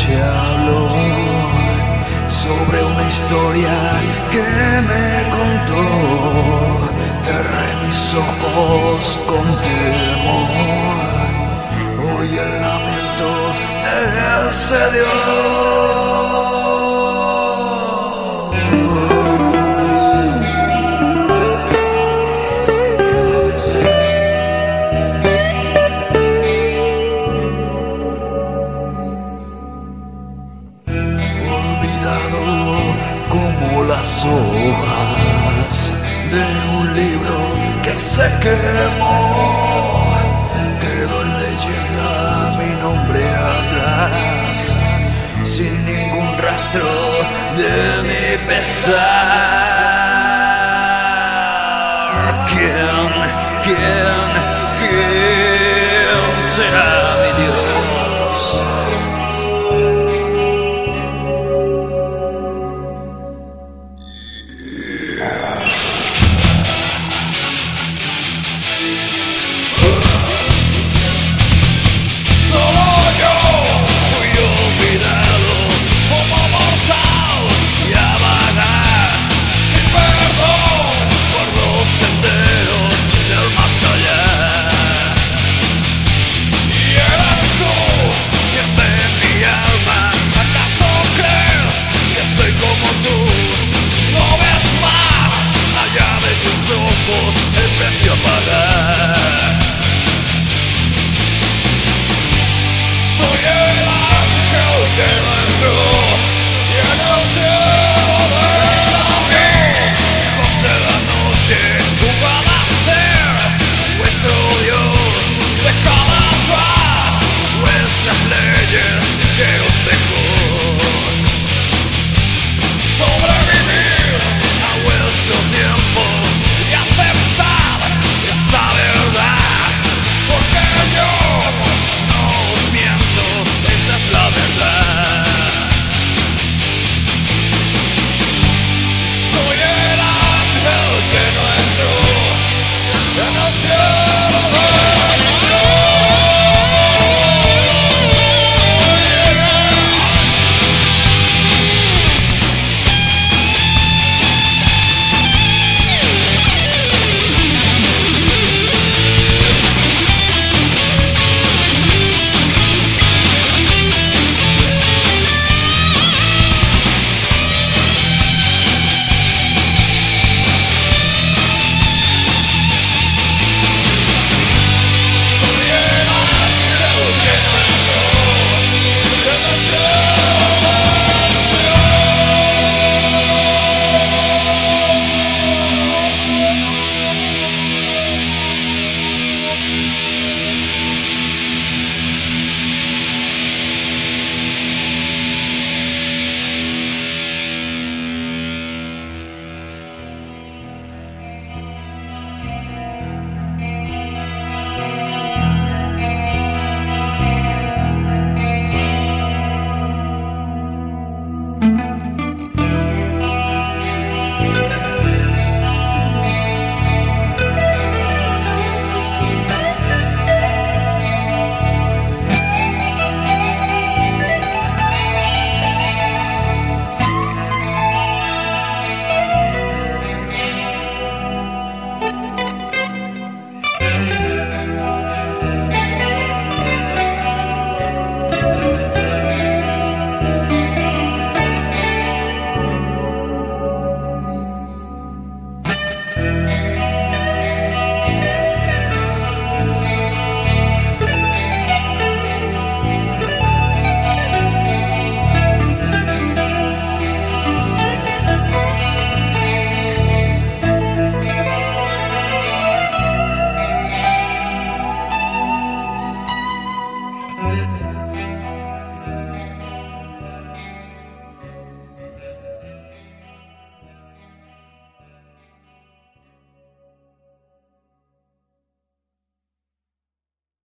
noche habló sobre una historia que me contó. Cerré mis ojos con temor. Hoy el lamento de ese Dios. Como las hojas de un libro que se quemó, quedó en leyenda mi nombre atrás, sin ningún rastro de mi pesar. ¿Quién será mi Dios? El precio a pagar. Soy el ángel que no entró y en el